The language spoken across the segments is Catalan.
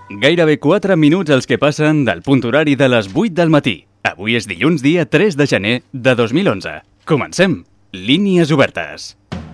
Gairebé 4 minuts els que passen del punt horari de les 8 del matí. Avui és dilluns, dia 3 de gener de 2011. Comencem. Línies obertes.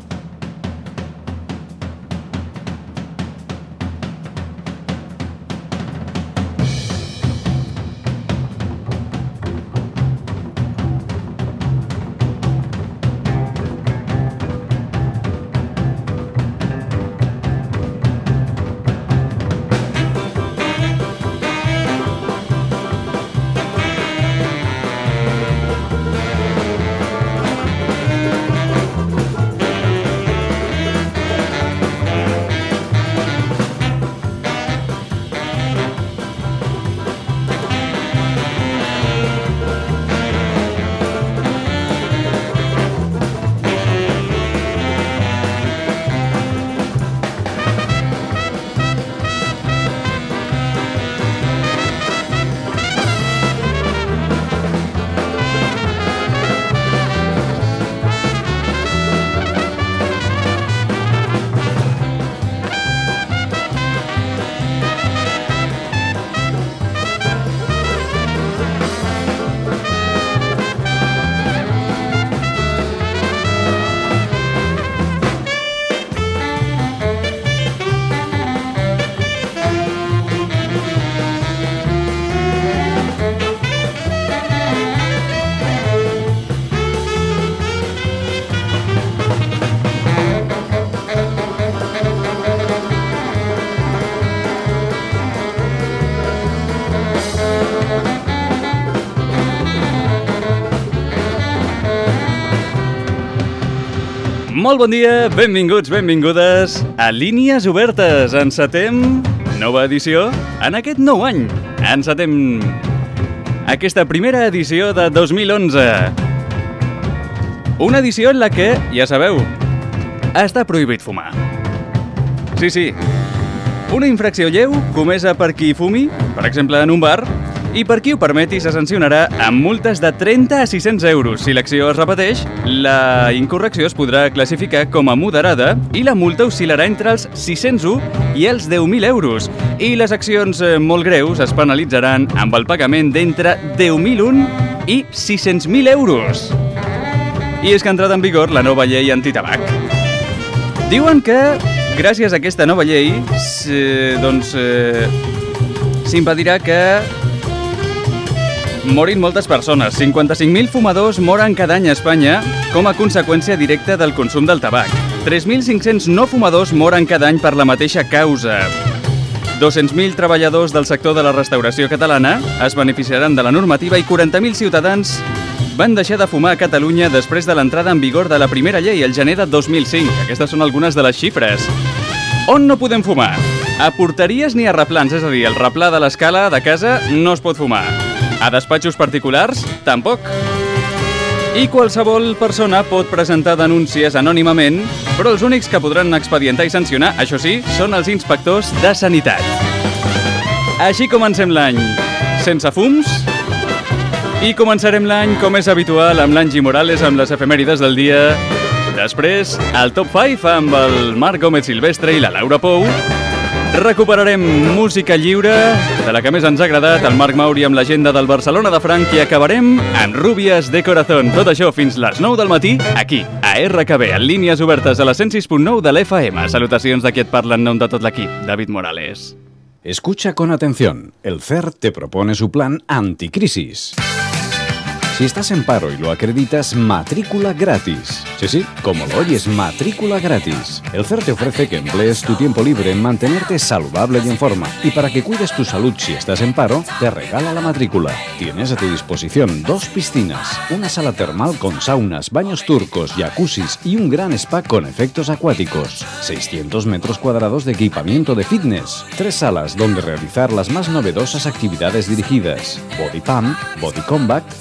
Molt bon dia, benvinguts, benvingudes a Línies Obertes. Encetem nova edició en aquest nou any. Encetem aquesta primera edició de 2011. Una edició en la que, ja sabeu, està prohibit fumar. Sí, una infracció lleu comesa per qui fumi, per exemple en un bar, i per qui ho permeti se sancionarà amb multes de 30 a 600 euros. Si l'acció es repeteix, la incorrecció es podrà classificar com a moderada i la multa oscil·larà entre els 601 i els 10.000 euros. I les accions molt greus es penalitzaran amb el pagament d'entre 10.001 i 600.000 euros. I és que ha entrat en vigor la nova llei antitabac. Diuen que, gràcies a aquesta nova llei, s'impedirà que morin moltes persones. 55.000 fumadors moren cada any a Espanya com a conseqüència directa del consum del tabac. 3.500 no fumadors moren cada any per la mateixa causa. 200.000 treballadors del sector de la restauració catalana es beneficiaran de la normativa i 40.000 ciutadans van deixar de fumar a Catalunya després de l'entrada en vigor de la primera llei el gener de 2005. Aquestes són algunes de les xifres. On no podem fumar? A porteries ni a replans, és a dir, el replà de l'escala de casa no es pot fumar. A despatxos particulars, tampoc. I qualsevol persona pot presentar denúncies anònimament, però els únics que podran expedientar i sancionar, això sí, són els inspectors de sanitat. Així comencem l'any, sense fums, i començarem l'any, com és habitual, amb l'Angie Morales, amb les efemèrides del dia. Després, el Top 5 amb el Marc Gómez Silvestre i la Laura Pou. Recuperarem música lliure, de la que més ens ha agradat, el Marc Mauri amb l'agenda del Barcelona de Frank, i acabarem amb Rubias de Corazón. Tot això fins les 9 del matí, aquí, a RKB, en línies obertes a la 106.9 de l'FM. Salutacions de qui et parla en nom de tot l'equip, David Morales. Escucha con atención. El CERT te propone su plan anticrisis. Si estás en paro y lo acreditas, matrícula gratis. Sí, como lo oyes, matrícula gratis. El CERT te ofrece que emplees tu tiempo libre en mantenerte saludable y en forma. Y para que cuides tu salud si estás en paro, te regala la matrícula. Tienes a tu disposición 2 piscinas, una sala termal con saunas, baños turcos, jacuzzis y un gran spa con efectos acuáticos. 600 metros cuadrados de equipamiento de fitness. 3 salas donde realizar las más novedosas actividades dirigidas. Body Pump, Body Combat, Body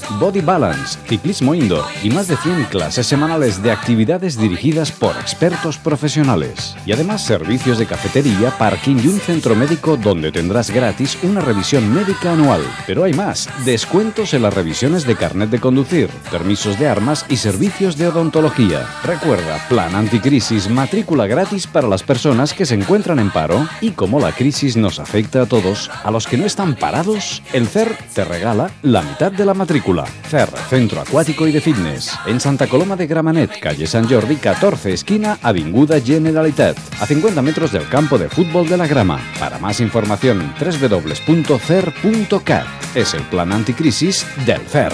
Balance, ciclismo indoor y más de 100 clases semanales de actividades dirigidas por expertos profesionales. Y además servicios de cafetería, parking y un centro médico donde tendrás gratis una revisión médica anual. Pero hay más, descuentos en las revisiones de carnet de conducir, permisos de armas y servicios de odontología. Recuerda, plan anticrisis, matrícula gratis para las personas que se encuentran en paro. Y como la crisis nos afecta a todos, a los que no están parados, el CER te regala la mitad de la matrícula. CER, Centro Acuático y de Fitness, en Santa Coloma de Gramenet, calle Sant Jordi 14, esquina Avinguda Generalitat, a 50 metros del campo de fútbol de la Grama. Para más información, www.cer.cat. Es el plan anticrisis del CER.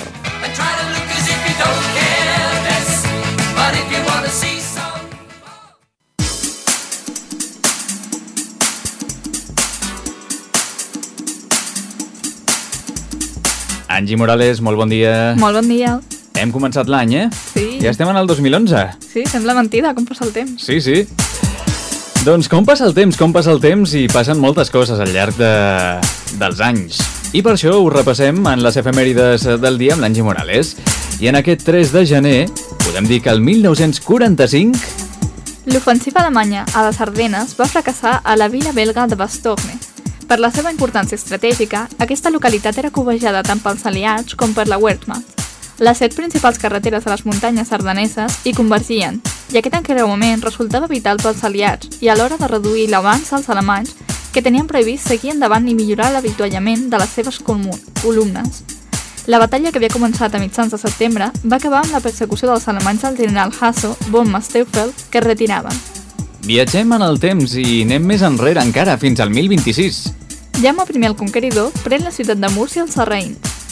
Angie Morales, molt bon dia. Molt bon dia. Hem començat l'any, Sí. Ja estem en el 2011. Sí, sembla mentida com passa el temps. Sí. Doncs com passa el temps i passen moltes coses al llarg dels anys. I per això ho repassem en les efemèrides del dia amb l'Angie Morales. I en aquest 3 de gener podem dir que el 1945... L'ofensiva alemanya a les Ardenes va fracassar a la vila belga de Bastogne. Per la seva importància estratègica, aquesta localitat era cobejada tant pels aliats com per la Wehrmacht. Les 7 principals carreteres de les muntanyes ardeneses hi convergien, i aquest encreuament resultava vital pels aliats i a l'hora de reduir l'avanç als alemanys, que tenien previst seguir endavant i millorar l'avituallament de les seves columnes. La batalla que havia començat a mitjans de setembre va acabar amb la persecució dels alemanys del general Hasso von Masteuffel, que es retiraven. Viatgem en el temps i anem més enrere encara, fins al 1026. Jaume I el Conqueridor pren la ciutat de Múrcia al Sarraïn.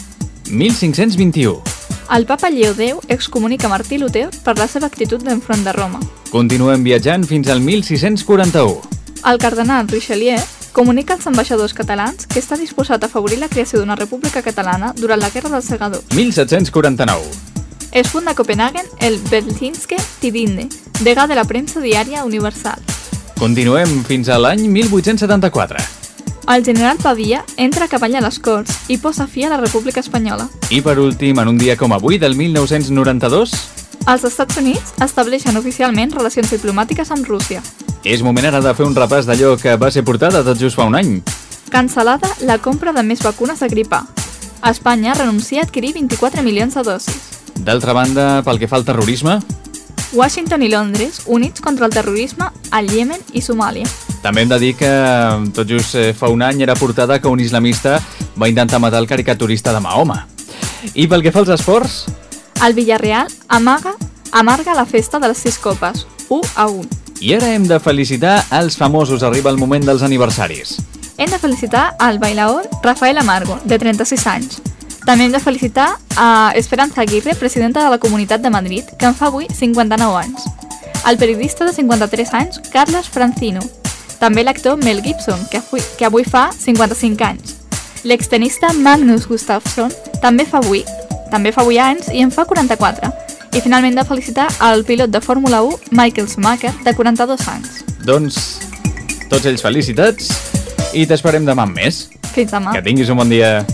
1521. El papa Lleó X excomunica Martí Luter per la seva actitud d'enfront de Roma. Continuem viatjant fins al 1641. El cardenal Richelieu comunica als ambaixadors catalans que està disposat a afavorir la creació d'una república catalana durant la Guerra dels Segadors. 1749. Es funda a Copenhagen el Berlingske Tidende, degà de la premsa diària universal. Continuem fins a l'any 1874. El general Pavia entra a cavall a les Corts i posa fi a la República Espanyola. I per últim, en un dia com avui, del 1992... Els Estats Units estableixen oficialment relacions diplomàtiques amb Rússia. És moment ara de fer un repàs d'allò que va ser portada tot just fa un any. Cancel·lada la compra de més vacunes de grip A. Espanya renuncia a adquirir 24 milions de dosis. D'altra banda, pel que fa al terrorisme... Washington i Londres units contra el terrorisme al Iemen i Somàlia. També hem de dir que tot just fa un any era portada que un islamista va intentar matar el caricaturista de Mahoma. I pel que fa als esports... El Villarreal amarga la festa de les 6 copes, 1-1. I ara hem de felicitar els famosos, arriba el moment dels aniversaris. Hem de felicitar al bailaor Rafael Amargo, de 36 anys. També hem de felicitar a Esperanza Aguirre, presidenta de la Comunitat de Madrid, que en fa avui 59 anys. El periodista de 53 anys, Carles Francino. També l'actor Mel Gibson, que avui fa 55 anys. L'extenista Magnus Gustafsson també fa avui anys i en fa 44. I finalment de felicitar al pilot de Fórmula 1, Michael Schumacher, de 42 anys. Doncs, tots ells felicitats i t'esperem demà amb més. Fins demà. Que tinguis un bon dia.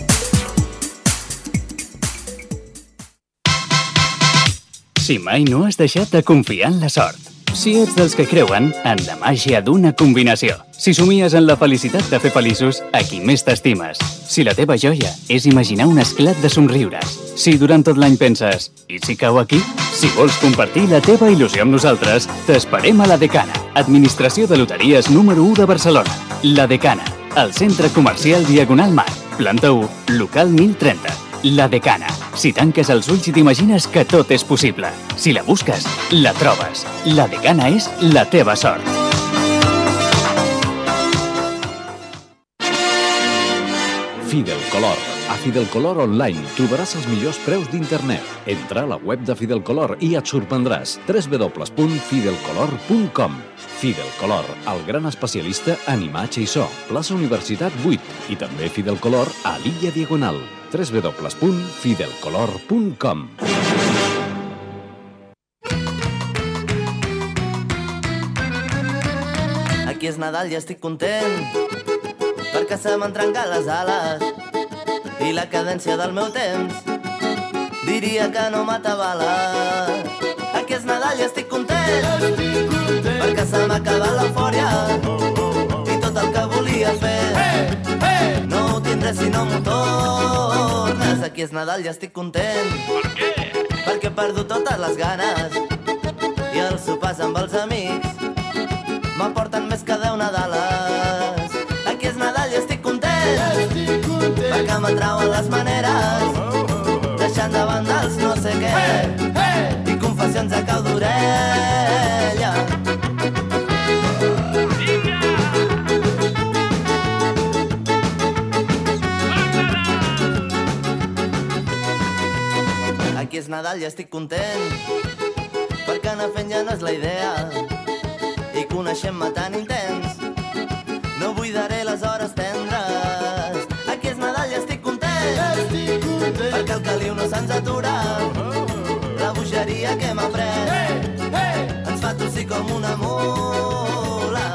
Si mai no has deixat de confiar en la sort. Si ets dels que creuen en la màgia d'una combinació. Si somies en la felicitat de fer feliços a qui més t'estimes. Si la teva joia és imaginar un esclat de somriures. Si durant tot l'any penses, i si cau aquí? Si vols compartir la teva il·lusió amb nosaltres, t'esperem a La Decana, Administració de Loteries número 1 de Barcelona. La Decana, al centre comercial Diagonal Mar, planta 1, local 1030. La Decana. Si tanques els ulls i t'imagines que tot és possible. Si la busques, la trobes. La Decana és la teva sort. Fidelcolor. A Fidelcolor Online trobaràs els millors preus d'internet. Entra a la web de Fidelcolor i et sorprendràs. www.fidelcolor.com. Fidelcolor, el gran especialista en imatge i so. Plaça Universitat 8 i també Fidelcolor a l'Illa Diagonal. www.fidelcolor.com. Aquí és Nadal i estic content perquè se m'han trencat les ales i la cadència del meu temps diria que no m'atabala. Aquí és Nadal i estic content, perquè se m'ha acabat l'eufòria i tot el que volia fer no ho tindré si no m'ho tornes. Aquí és Nadal i estic content. Per què? Perquè he perdut totes les ganes i els sopars amb els amics m'aporten més que 10 Nadales. Aquí és Nadal i estic content, perquè m'atrauen les maneres, deixant de banda els no sé què i confessions a cau d'orella. Aquí és Nadal i estic content, perquè anar fent ja no és la idea i coneixent-me tan intens no buidaré les hores tendres. Aquí és Nadal i estic content, perquè el caliu no se'ns atura, la bogeria que m'ha pres ens fa tossir com una mula.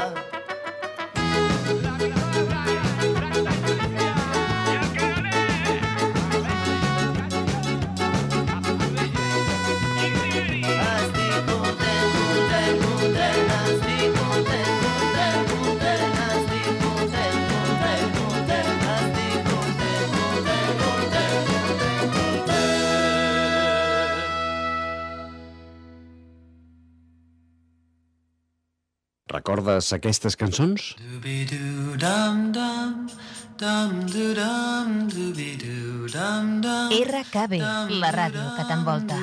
Recordes aquestes cançons? RKB, la ràdio que t'envolta.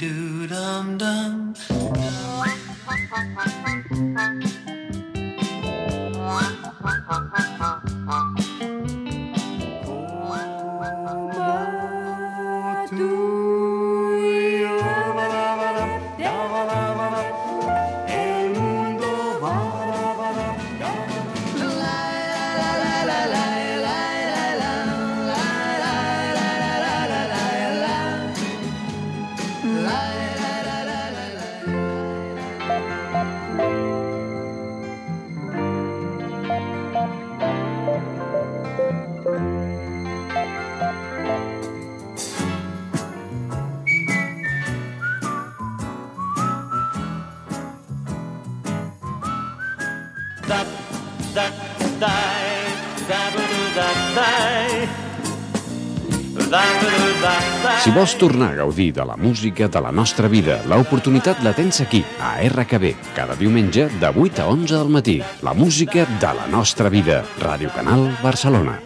Si vols tornar a gaudir de la música de la nostra vida, l'oportunitat la tens aquí, a RKB, cada diumenge de 8 a 11 del matí. La música de la nostra vida. Ràdio Canal Barcelona.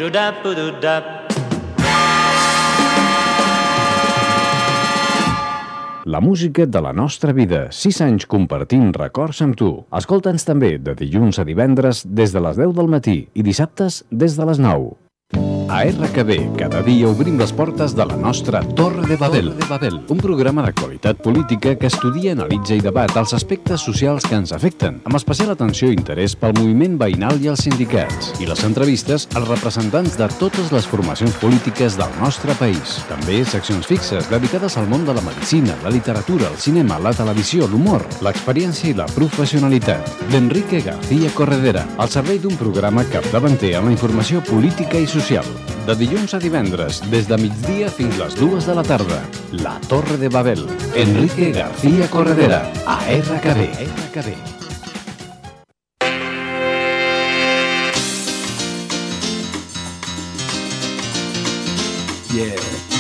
La música de la nostra vida. 6 anys compartint records amb tu. Escolta'ns també de dilluns a divendres des de les 10 del matí i dissabtes des de les 9. A RKB, cada dia obrim les portes de la nostra Torre de Babel. Un programa d'actualitat política que estudia, analitza i debat els aspectes socials que ens afecten, amb especial atenció i interès pel moviment veïnal i els sindicats, i les entrevistes als representants de totes les formacions polítiques del nostre país. També seccions fixes dedicades al món de la medicina, la literatura, el cinema, la televisió, l'humor, l'experiència i la professionalitat. D'Enrique García Corredera, al servei d'un programa capdavanter en la informació política i social. De dilluns a divendres, des de migdia fins les 2 de la tarda. La Torre de Babel. Enrique García Corredera, a RKB. Yeah.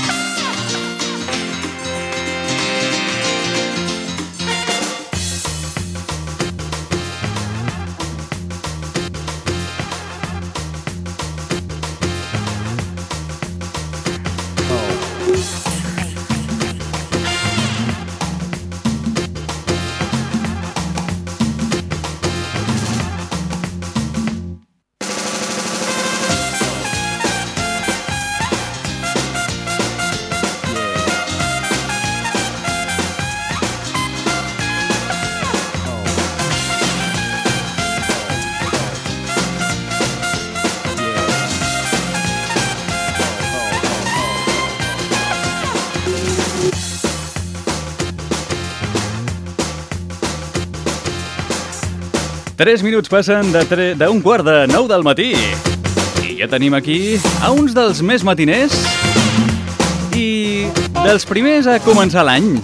Tres minuts passen d'un quart de 9 del matí. I ja tenim aquí a uns dels més matiners I dels primers a començar l'any.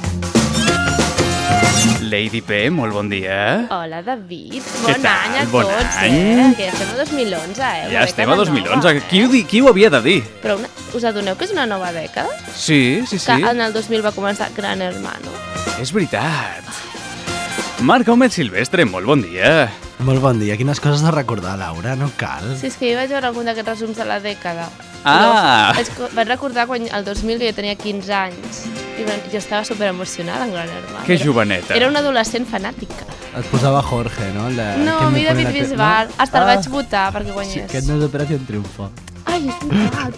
Lady P, molt bon dia. Hola, David. Què Bon tal? any a Bon tots, any. Que ja estem a 2011, Ja estem a 2011. Qui ho havia de dir? Però us adoneu que és una nova dècada? Sí. Que en el 2000 va començar Gran Hermano. És veritat. Marc Gómez Silvestre, molt bon dia. Molt bon dia. Quines coses de recordar, Laura, no cal. Sí, és que jo vaig veure algun d'aquests resums de la dècada. Ah. Vaig recordar quan el 2000 jo tenia 15 anys i jo estava superemocionada en Gran Hermano. Que joveneta. Era una adolescent fanàtica. Et posava Jorge, no? No, a mi David Bisbal. Hasta el vaig votar perquè guanyés. Sí, aquest no és Operació Triunfo. Ai, és veritat.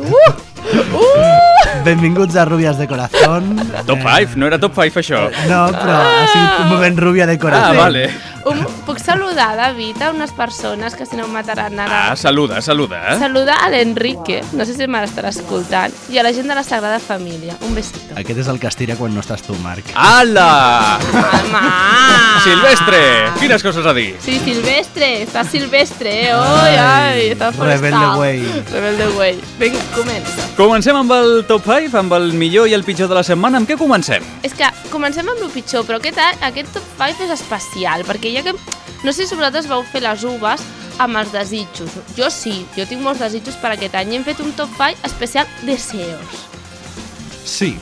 Benvinguts a Rubias de Corazón. Top 5, no era top 5 això. No, però ha sigut un moment rubia de corazón. Vale. Puc saludar, David, a unes persones que si no em mataran ara. Saluda. Saluda a l'Enrique, no sé si m'estarà escoltant, i a la gent de la Sagrada Família. Un besito. Aquest és el que es tira quan no estàs tu, Marc. Ala! Home! Silvestre, quines coses a dir? Sí, Silvestre, estàs Silvestre, ai, estàs forestal. Rebelde Way. Rebelde Way. Vinga, comença. Comencem amb el top 5, amb el millor i el pitjor de la setmana. Amb què comencem? És que comencem amb el pitjor, però aquest top 5 és especial, perquè ja que... No sé si vosaltres vau fer les uves amb els desitjos. Jo sí, jo tinc molts desitjos per aquest any. Hem fet un top 5 especial deseos. Sí.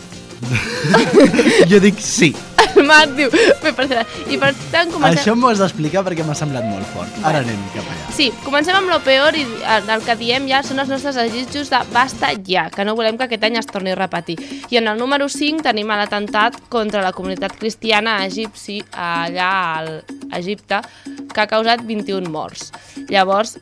Jo dic sí. El Marc diu... I per tant comencem... Això m'ho has d'explicar perquè m'ha semblat molt fort. Ara anem cap allà. Sí, comencem amb lo peor i el que diem ja són els nostres desitjos de basta ja, que no volem que aquest any es torni a repetir. I en el número 5 tenim l'atemptat contra la comunitat cristiana egipci allà a Egipte, que ha causat 21 morts. Llavors,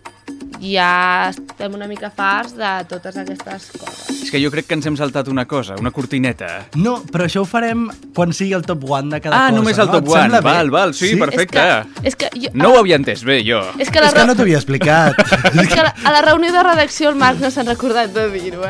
ja estem una mica farts de totes aquestes coses. És que jo crec que ens hem saltat una cosa, una cortineta. No, però això ho farem quan sigui el top 1 de cada cosa. Només el top 1, val, sí, perfecte. És que jo, no ho havia entès bé, jo. És que no t'ho havia explicat. És que a la reunió de redacció el Marc no s'han recordat de dir-ho,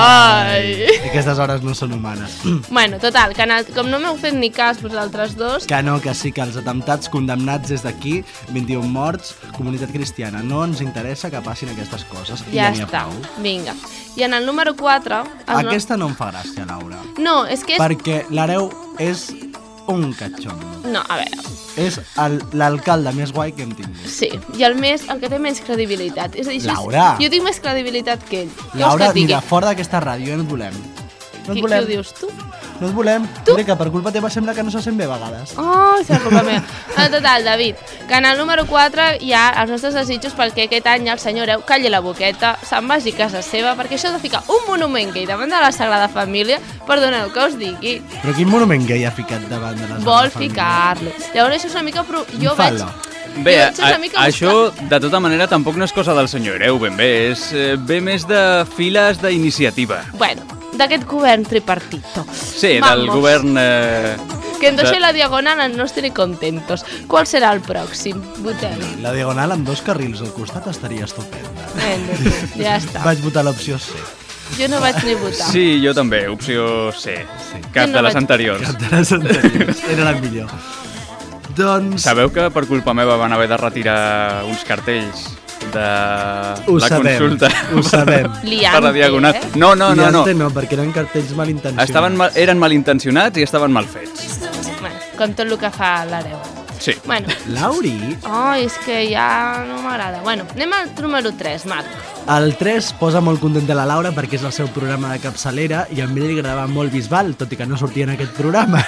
Ai! Aquestes hores no són humanes. Bueno, total, com no m'heu fet ni cas vosaltres dos... Que no, que sí, que els atemptats condemnats des d'aquí, 21 morts, comunitat cristiana. No ens interessa que passin aquestes coses. Ja està, vinga. I en el número 4... Aquesta no em fa gràcia, Laura. No, és que és... Perquè l'hereu és un catxondo. No, a veure... És l'alcalde més guai que hem tingut. Sí, i el que té menys credibilitat. És a dir, Laura! Jo tinc més credibilitat que ell. Laura, mira, fora d'aquesta ràdio, no et volem. No et volem. Qui ho dius, tu? No et volem. Mira que per culpa teva sembla que no se sent bé a vegades. Oh, és la culpa meva. En total, David, que en el número 4 hi ha els nostres desitjos perquè aquest any el senyor Hereu calli la boqueta, se'n vagi a casa seva, perquè això de ficar un monument gay davant de la Sagrada Família, perdoneu que us digui. Però quin monument gay ha ficat davant de la Sagrada Família? Vol ficar-lo. Llavors això és una mica... Jo veig... Bé, això de tota manera tampoc no és cosa del senyor Hereu, ben bé, ve més de files d'iniciativa. Bueno, d'aquest govern tripartito. Sí, del govern... Que en Doixo i la Diagonal no estigui contentos. Qual serà el pròxim? Votem. La Diagonal amb 2 carrils al costat estaria estupenda. Ja està. Vaig votar l'opció C. Jo no vaig ni votar. Sí, jo també, opció C. Cap de les anteriors. Cap de les anteriors. Era la millor. Doncs... Sabeu que per culpa meva van haver de retirar uns cartells de la consulta? Ho sabem. Per la Diagonal. No. Liante no, perquè eren cartells malintencionats. Eren malintencionats i estaven mal fets. Bueno, com tot el que fa l'Hereu. Sí. Bueno. Lauri? Oh, és que ja no m'agrada. Bueno, anem al número 3, Marc. El 3 posa molt content de la Laura perquè és el seu programa de capçalera i a ell li agradava molt Bisbal, tot i que no sortia en aquest programa.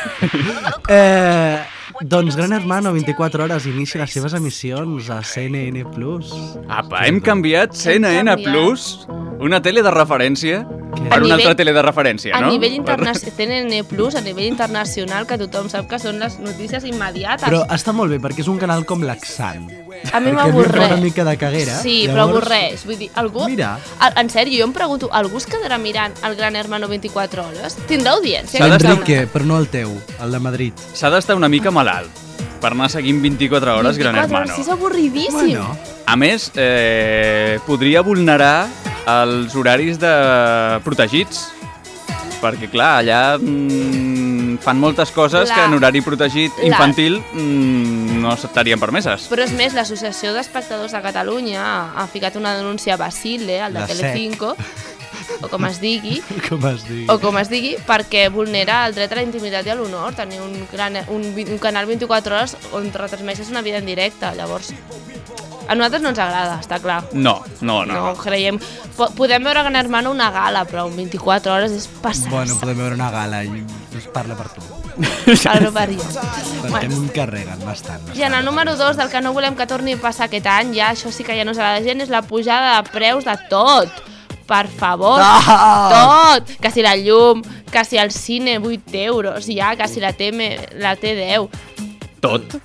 Doncs Gran Hermano, 24 hores, inicia les seves emissions a CNN+. Apa, hem canviat CNN+, una tele de referència, per una altra tele de referència, no? A nivell internacional, CNN+, a nivell internacional, que tothom sap que són les notícies immediates. Però està molt bé, perquè és un canal com l'Axant. A mi m'avorreix. Una mica de caguera. Sí, però avorreix. Vull dir, algú... Mira. En sèrio, jo em pregunto, algú es quedarà mirant el Gran Hermano 24 hores? Tindrà audiència? Enrique, però no el teu, el de Madrid. S'ha d'estar una mica malalt per anar seguint 24 hores Gran Hermano. 24 hores, és avorridíssim. Bueno. A més, podria vulnerar els horaris de protegits, perquè clar, allà fan moltes coses que en horari protegit infantil no estarien permeses. Però és més, l'Associació d'Espectadors de Catalunya ha ficat una denúncia a Basile, el de Telecinco, o com es digui, Com es digui. perquè vulnera el dret a la intimitat i a l'honor, tenir un canal 24 hores on retransmeixes una vida en directe, llavors... A nosaltres no ens agrada, està clar. No. No creiem... Podem veure Gran Hermano una gala, però en 24 hores és passar-se. Bueno, podem veure una gala i es parla per tu. Parlo per jo. Perquè em carreguen bastant. I en el número 2 del que no volem que torni a passar aquest any, ja això sí que ja no serà de gent, és la pujada de preus de tot. Per favor, tot! Que si la llum, que si el cine 8 euros, ja, que si la T10. Tot.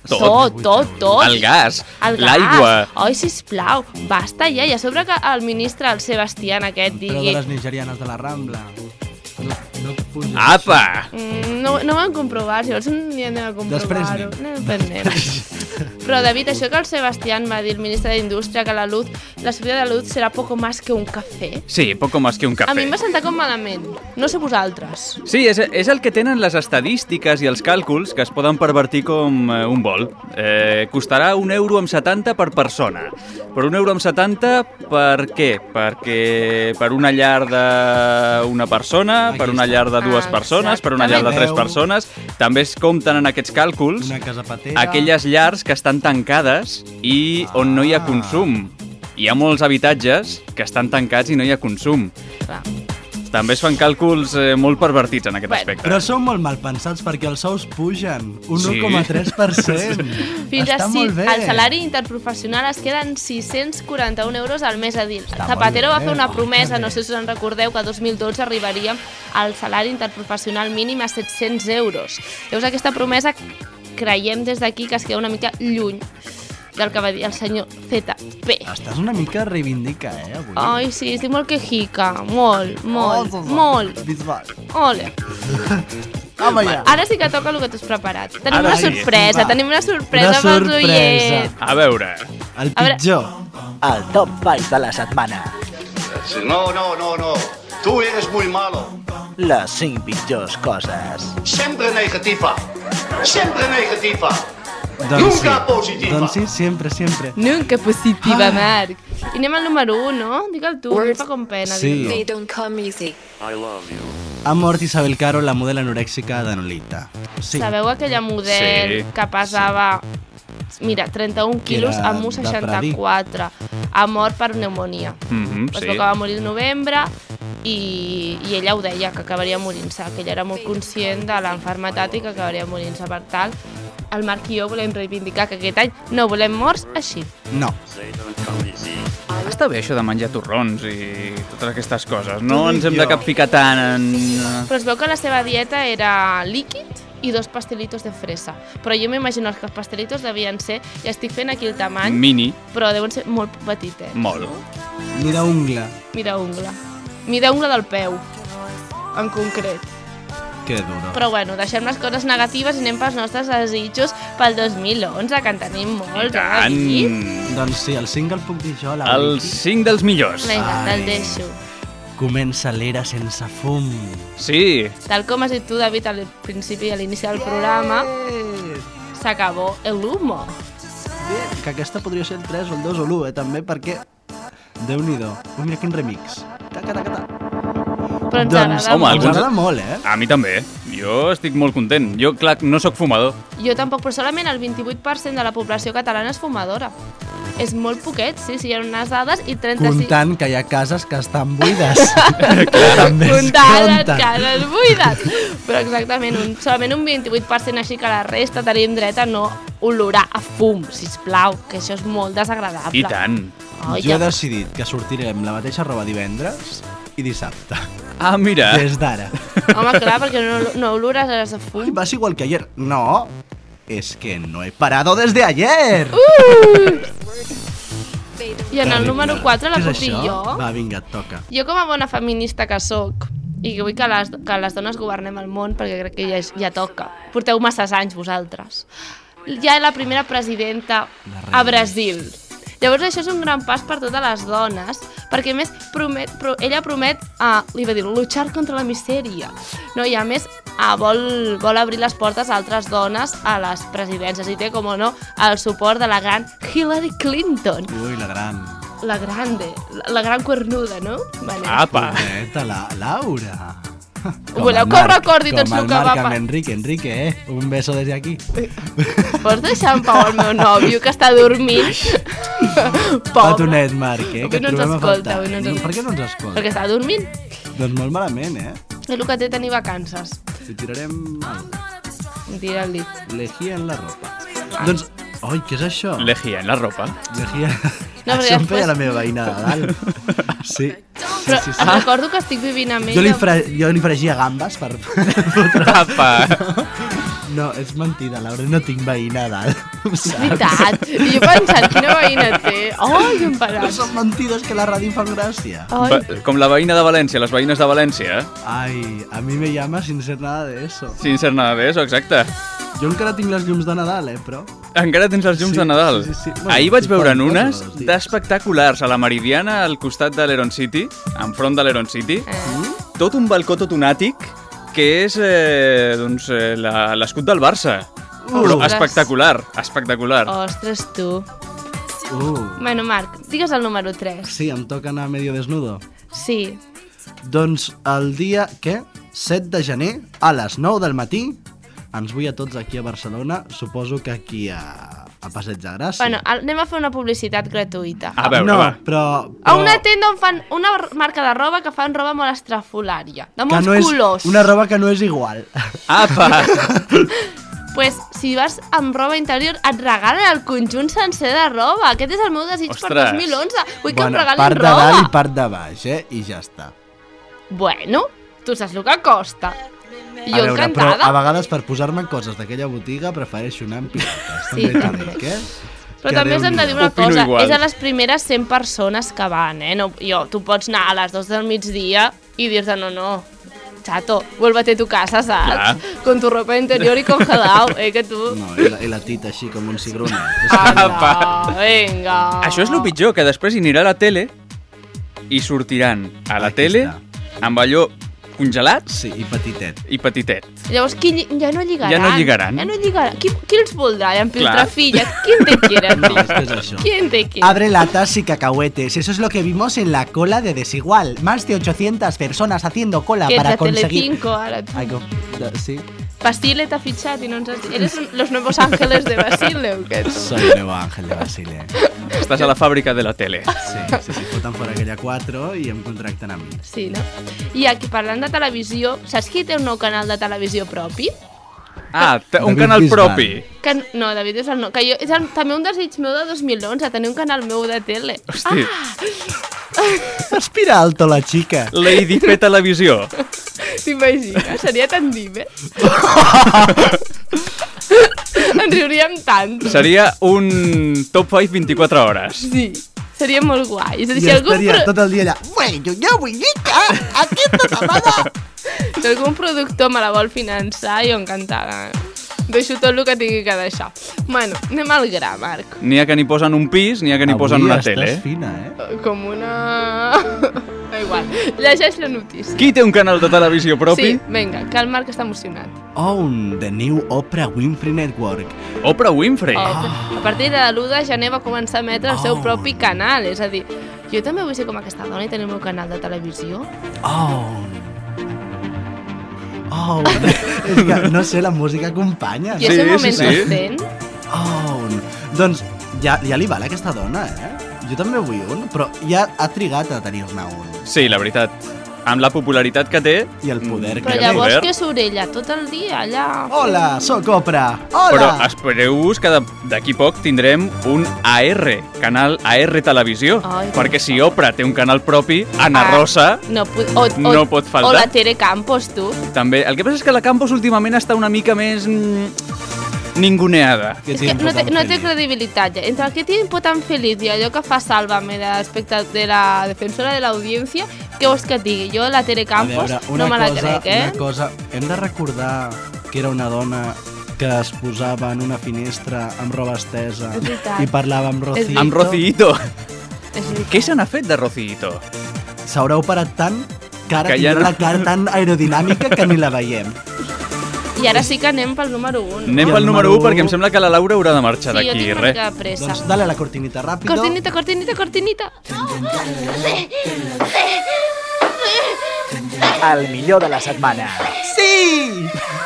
El gas, l'aigua. Ai, sisplau, basta ja. I a sobre que el ministre, el Sebastián aquest, Però digui... de les nigerianes de la Rambla. No puges. Apa! No ho vam comprovar, si vols un dia anem a comprovar-ho. Però, David, això que el Sebastián va dir, el ministre d'Indústria, que la subida de la luz serà poco más que un cafè. Sí, poco más que un cafè. A mi em va sentar com malament. No sé vosaltres. Sí, és el que tenen les estadístiques i els càlculs que es poden pervertir com un vol. Costarà €1,70 per persona. Per €1,70 per què? Perquè per una llar d'una persona, per una llar de dues persones, per una llar de 3 persones, també es compten en aquests càlculs Una casa patera. aquelles llars que estan tancades i on no hi ha consum. Hi ha molts habitatges que estan tancats i no hi ha consum. Clar. També es fan càlculs molt pervertits en aquest aspecte. Però sou molt mal pensats perquè els sous pugen un Sí. 1,3%. Fins Està a molt bé. el salari interprofessional es queden 641 euros al mes a dir. Està Zapatero molt va bé, fer una molt promesa, bé. no sé si us en recordeu, que a 2012 arribaríem al salari interprofessional mínim a 700 euros. Llavors aquesta promesa creiem des d'aquí que es queda una mica lluny del que va dir el senyor ZP. Estàs una mica reivindica, avui. Ai, sí, estic molt quejica, molt. Bisbal. Ole. Home, ja. Ara sí que toca el que t'has preparat. Tenim Ara una sí. sorpresa, Va. tenim una sorpresa Una pels sorpresa. oients. A veure, El A veure. pitjor. El top 5 de la setmana. No. Tú eres muy malo. Les 5 pitjors coses. Siempre negativa. Nunca positiva. Doncs sí, sempre. Nunca positiva, Marc. I anem al número 1, no? Digue'l tu, em fa com pena. Sí. dir-ho. Ha mort Isabel Caro, la model anorèxica de Nolita. Sí. Sabeu aquella model Sí. que pesava, mira, 31 quilos Era amb de 1,64. Ha mort per pneumonia. Es sí. veu que va morir el novembre i ella ho deia, que acabaria morint-se, que ella era molt conscient de l'enfermetat i que acabaria morint-se. Per tant, el Marc i jo volem reivindicar que aquest any no volem morts així. No. Està bé això de menjar torrons i totes aquestes coses. No ens hem de capficar tant en... Però es veu que la seva dieta era líquid i 2 pastelitos de fresa. Però jo m'imagino que els pastelitos devien ser, ja estic fent aquí el tamany, Mini, però deuen ser molt petitets. molt. Mira ungla. Mida ungla del peu, en concret. Que duro. Però bueno, deixem les coses negatives i anem pels nostres desitjos pel 2011, que en tenim molts, David? Doncs sí, el 5 el puc dir jo, la Els 5 dels millors. Vinga, te'l Ai. deixo. Comença l'era sense fum. Sí, Tal com has dit tu, David, al principi i a l'inici del programa, s'acabó el humo. Que aquesta podria ser el 3 o el 2 o l'1, també, perquè... Déu-n'hi-do. Mira quin remix. Taca. Però ens Doncs, agrada home, molt. Ens agrada molt, a mi també. Jo estic molt content. Jo, clar, no sóc fumador. Jo tampoc, però solament el 28% de la població catalana és fumadora. És molt poquet, sí, hi ha unes dades i 36... Comptant que hi ha cases que estan buides. També es Comptant les compten. cases buides. Però exactament, solament un 28%, així que la resta tenim dret a no olorar a fum, sisplau, que això és molt desagradable. I tant. Ai, Jo he ja. decidit que sortirem la mateixa roba divendres i dissabte. Ah, mira. Des d'ara. Home, clar, perquè no olores a fum. Vas igual que ayer. No, es que no he parado desde ayer. I en el número 4 la Què és puc dir això? jo. Va, vinga, et toca. Jo com a bona feminista que sóc i que vull que les dones governem el món, perquè crec que ja toca. Porteu masses anys vosaltres. Ja la primera presidenta a Brasil. Llavors això és un gran pas per totes les dones, perquè a més ella promet li va dir, luchar contra la misèria. No? I a més vol obrir les portes a altres dones a les presidències i té, com no, el suport de la gran Hillary Clinton. Ui, la gran. La grande, la gran cuernuda, no? Vale. Apa! Pobeta, la Laura. Voleu que ho recordi tots el que va Com el Marc amb Enrique, un beso des d'aquí. Pots deixar en pau el meu nòvio, que està dormint? Petonet, Marc, que Avui no ens trobem a escolta, faltar. avui no ens escolta. Per què no ens escolta? Perquè està dormint. Doncs molt malament, És el que té tenir vacances. Si tirarem Tira el dit. lejía en la ropa. Doncs, oi, què és això? Lejía en la ropa. Lejía... No, perquè Això em després- feia la meva veïna de dalt. Sí. Però em recordo que estic vivint amb Jo ella. li fregia gambes per... Apa! No, és mentida, Laura, no tinc veïna a dalt. És veritat. I jo pensant, quina veïna té. Ai, em No parat. són mentides que la ràdio fan gràcia. Ai, Com la veïna de València, les veïnes de València. Ai, a mi me llama sin ser nada de eso. Sin ser nada de eso, exacte. Jo encara tinc les llums de Nadal, però... Encara tens els llums Sí, de Nadal. sí. Bueno, Ahir vaig sí, veure'n fa unes dos dies. d'espectaculars a la Meridiana, al costat de l'Heron City, enfront de l'Heron City. Tot un balcó, tot un àtic, que és l'escut del Barça. Però Ostres. espectacular, espectacular. Ostres, tu. Bueno, Marc, digues el número 3. Sí, em toca anar medio desnudo. Sí. Doncs el dia, què? 7 de gener, a les 9 del matí, ens vull a tots aquí a Barcelona, suposo que aquí a Passeig de Gràcia. Bueno, anem a fer una publicitat gratuïta. A veure, no, va. però... A una tenda on fan una marca de roba que fan roba molt estrafolària, de que molts no és colors. una roba que no és igual. Apa! Pues, si vas amb roba interior, et regalen el conjunt sencer de roba. Aquest és el meu desig per Ostres. 2011. Vull que em regalin part de roba. dalt i part de baix, I ja està. Bueno, tu saps el que costa. I A jo veure, encantada. però a vegades per posar-me coses d'aquella botiga prefereixo anar amb pilotes. Sí, també també. t'ho dic, Però Que també us hem de dir una Opino cosa, igual. és a les primeres 100 persones que van, No, tu pots anar a les 2 del migdia i dir-te, no, chato, vuélvete a tu casa, saps? Clar. Con tu ropa interior y congelado, que tu... No, i la tita així com un cigronet. Anda, vinga. Això és el pitjor, que després hi anirà a la tele i sortiran a la Aquí tele està. amb allò congelat Sí, i petitet. i petitet. Llavors, ja no lligaran. Ja no lligaran. Ja no lligaran. Qui els voldrà? En Clar. Piltrafilla. ¿Quién te quiere a ti? No, és que és això. ¿Quién te quiere? Abre latas y cacahuetes. Eso es lo que vimos en la cola de Desigual. Más de 800 personas haciendo cola Que ets para a conseguir... Telecinco, ara tu. Ai, sí? Basile t'ha fitxat i no ens has dit. Eres los nuevos ángeles de Basile o què? tu? Soy el nuevo ángel de Basile. Estàs a la fàbrica de la tele. Sí, foten fora aquella 4 i em contracten a mi. Sí, no? I aquí, parlant de televisió, saps qui té un nou canal de televisió propi? Ah, un David canal Bisbal. propi. No, David Bisbal no. Que jo, és també un desig meu de 2011, tenir un canal meu de tele. Hosti, Aspira alto la chica. Lady P Televisió. T'imagines? Seria tan diver. Ens riuríem tant. Seria un top 5 24 hores. Sí, seria molt guai. És a dir, I si algun, estaria tot el dia allà. Bueno, yo voy a aquesta setmana. si algun productor me la vol finançar, jo encantada. Deixo tot el que tingui que deixar. Bueno, anem al gra, Marc. N'hi ha que n'hi posen un pis, n'hi ha que n'hi posen una Avui tele. estàs fina, Com una... Da igual, llegeix la notícia. Qui té un canal de televisió propi? Sí, vinga, que el Marc està emocionat. Own the new Oprah Winfrey Network. Oprah Winfrey. A partir de l'1 de gener va començar a emetre el seu propi canal. És a dir, jo també vull ser com aquesta dona i tenir el meu canal de televisió. Own. És que, no sé, la música acompanya. I és un moment decent. Own. Doncs ja li val a aquesta dona, Jo també vull un, però ja ha trigat a tenir-ne un. Sí, la veritat. Amb la popularitat que té... I el poder Però que llavors té. què surt ella? Tot el dia allà... Hola, sóc Oprah. Però Hola. espereu-vos que d'aquí poc tindrem un AR, canal AR Televisió. Ai, perquè si Oprah té un canal propi, Ana Rosa no pot faltar. O la Tere Campos, tu. també. El que passa és que la Campos últimament està una mica més... ninguneada. És que no té credibilitat ja. Entre aquest tiempo tan feliz i allò que fa Sálvame de la defensora de l'audiència, què vols que et digui? Jo, la Tere Campos, no me la crec, Una cosa, hem de recordar que era una dona que es posava en una finestra amb roba estesa És veritat. i parlava amb Rocío. Amb Rocío. És veritat. Què se n'ha fet de Rocío? S'haurà operat tant que ara Que ja tindrà no- la cara tan aerodinàmica que ni la veiem. I ara sí que anem pel número 1. Anem pel número 1 perquè em sembla que la Laura haurà de marxar Sí, jo d'aquí. tinc una mica de pressa. Doncs dale la cortinita ràpido. Cortinita. El millor de la setmana. ¡Sí!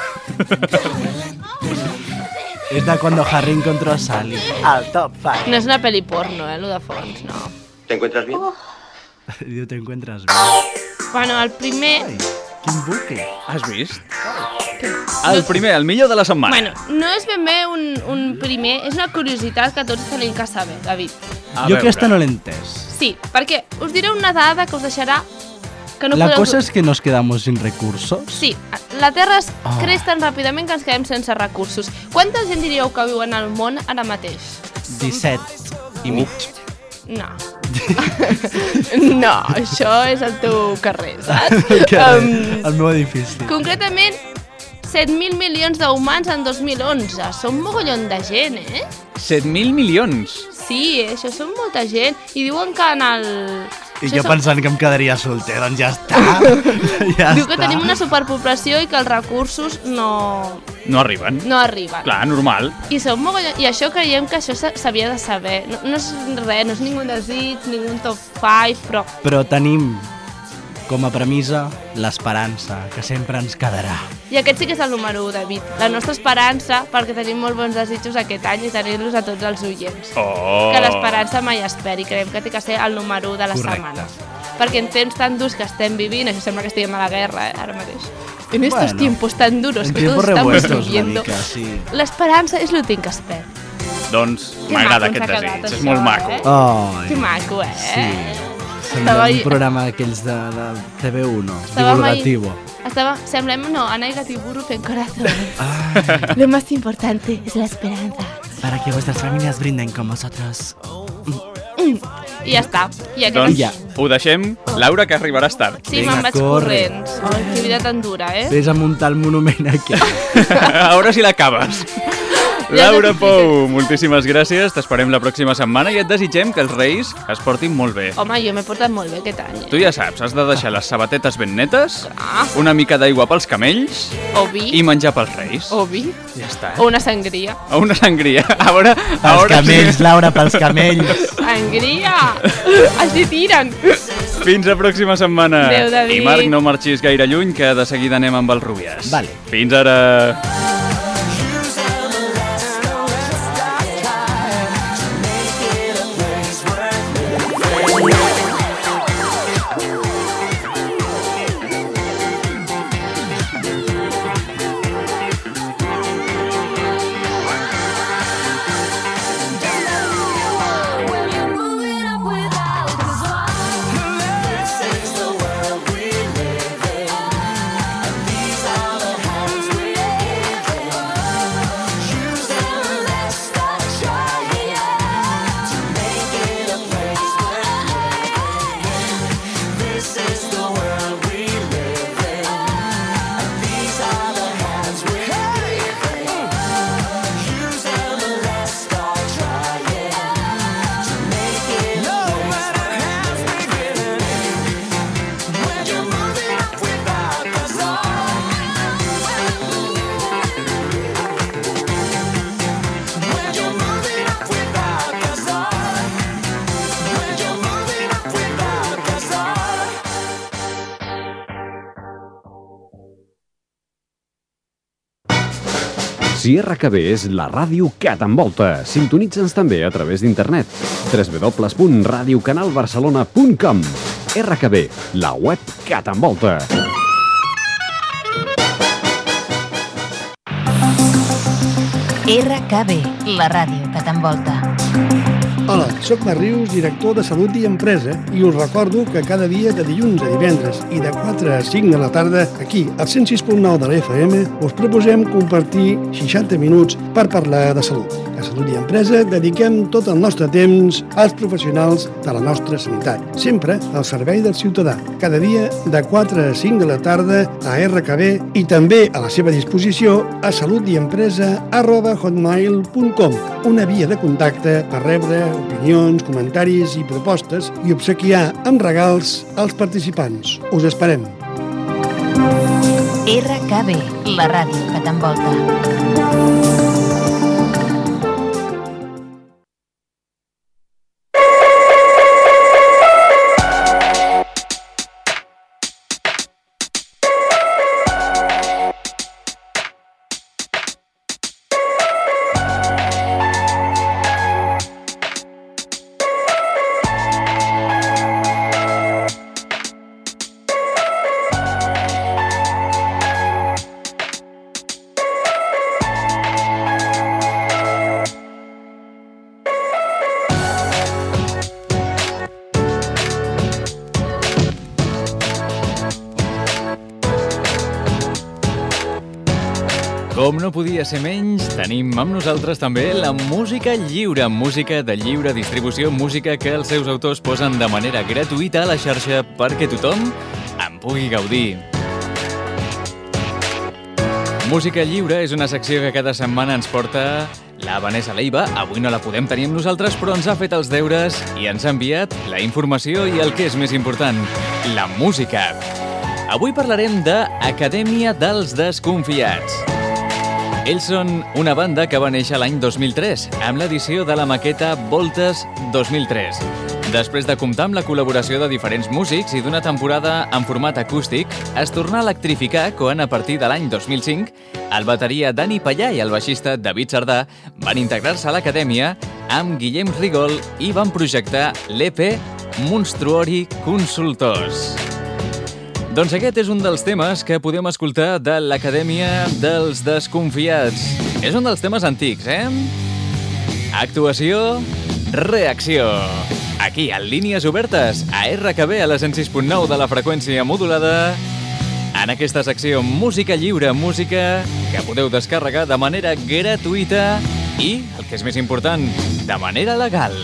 Es de cuando Harry encontró a Sally. El top 5. No és una pel·li porno, lo de fons, no. ¿Te encuentras bien? Diu, te encuentras bien. Bueno, el primer... Ai, quin bucle. Has vist? El primer, el millor de la setmana. Bueno, no és ben bé un primer, és una curiositat que tots tenim que saber, David. Jo aquesta no l'he entès. Sí, perquè us diré una dada que us deixarà que no La podeu... cosa es que nos quedamos sin recursos. Sí, la Terra creix tan ràpidament que ens quedem sense recursos. Quanta gent diríeu que viuen al món ara mateix? 17 i mig. No. No, això és el teu carrer, saps? El meu edifici. Concretament, 7.000 milions d'humans en 2011. Són mogollon de gent, 7.000 milions. Sí, això són molta gent. I diuen que en el... I jo pensant que em quedaria solter, doncs ja està. Diu que tenim una superpoblació i que els recursos no arriben. Clar, normal. I això creiem que això s'havia de saber. No és res, no és ningú desig, ningú top 5, Però tenim com a premissa l'esperança, que sempre ens quedarà. I aquest sí que és el número 1, David. La nostra esperança, perquè tenim molt bons desitjos aquest any i tenir-los a tots els oients. Que l'esperança mai es perd i creiem que té que ser el número 1 de la setmana. Perquè en temps tan durs que estem vivint, això sembla que estiguem a la guerra, ara mateix. En estos tiempos tan duros que todos estamos viviendo, l'esperança és l'últim que es perd. Doncs m'agrada aquest desig, és molt maco. Que maco, Sí. Sembla un programa d'aquells de TV1, divulgativo. Semblem, Ana y Gatiburu fent corazón. Lo más importante es la esperanza. Para que vuestras familias brinden con vosotros. I ja està. Doncs ho deixem. Laura, que arribaràs tard. Sí, me'n vaig corrents. Que vida tan dura, Ves a muntar el monument aquí. A veure si l'acabes. Laura Pou, moltíssimes gràcies. T'esperem la pròxima setmana i et desitgem que els Reis es portin molt bé. Home, jo m'he portat molt bé aquest any. Tu ja saps, has de deixar les sabatetes ben netes, una mica d'aigua pels camells o vi i menjar pels Reis. O vi. Ja està. O una sangria. O una sangria. A veure... Pels camells, Laura, pels camells. Sangria! Així tiren! Fins la pròxima setmana. Adéu, David. I Marc, no marxis gaire lluny, que de seguida anem amb el Rubiàs. Vale. Fins ara. Si RKB és la ràdio que t'envolta, sintonitza'ns també a través d'internet. www.radiocanalbarcelona.com. RKB, la web que t'envolta. RKB, la ràdio que t'envolta. Hola, soc Marc Rius, director de Salut i Empresa, i us recordo que cada dia de dilluns a divendres i de 4 a 5 de la tarda, aquí, al 106.9 de la FM, us proposem compartir 60 minuts per parlar de salut. A Salut i Empresa dediquem tot el nostre temps als professionals de la nostra sanitat, sempre al servei del ciutadà, cada dia de 4 a 5 de la tarda a RKB i també a la seva disposició a salutiempresa@hotmail.com, una via de contacte per rebre opinions, comentaris i propostes i obsequiar amb regals als participants. Us esperem. RKB, la ràdio que t'envolta. Com no podia ser menys, tenim amb nosaltres també la música lliure, música de lliure distribució, música que els seus autors posen de manera gratuïta a la xarxa perquè tothom en pugui gaudir. Música lliure és una secció que cada setmana ens porta la Vanessa Leiva. Avui no la podem tenir amb nosaltres, però ens ha fet els deures i ens ha enviat la informació i el que és més important, la música. Avui parlarem d'Acadèmia dels Desconfiats. Ells són una banda que va néixer l'any 2003, amb l'edició de la maqueta Voltes 2003. Després de comptar amb la col·laboració de diferents músics i d'una temporada en format acústic, es tornà a electrificar quan a partir de l'any 2005 el bateria Dani Pallà i el baixista David Sardà van integrar-se a l'acadèmia amb Guillem Rigol i van projectar l'EP Monstruori Consultors. Doncs aquest és un dels temes que podem escoltar de l'Acadèmia dels Desconfiats. És un dels temes antics, Actuació, reacció. Aquí, en línies obertes, a RKB, a la 106.9 de la freqüència modulada, en aquesta secció Música Lliure, música que podeu descarregar de manera gratuïta i, el que és més important, de manera legal.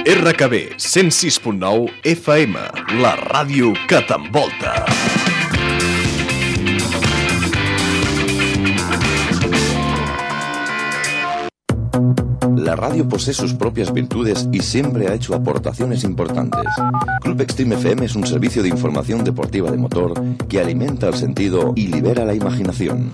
RKB 106.9 FM, la ràdio que t'envolta. La radio posee sus propias virtudes y siempre ha hecho aportaciones importantes. Club Extreme FM es un servicio de información deportiva de motor que alimenta el sentido y libera la imaginación.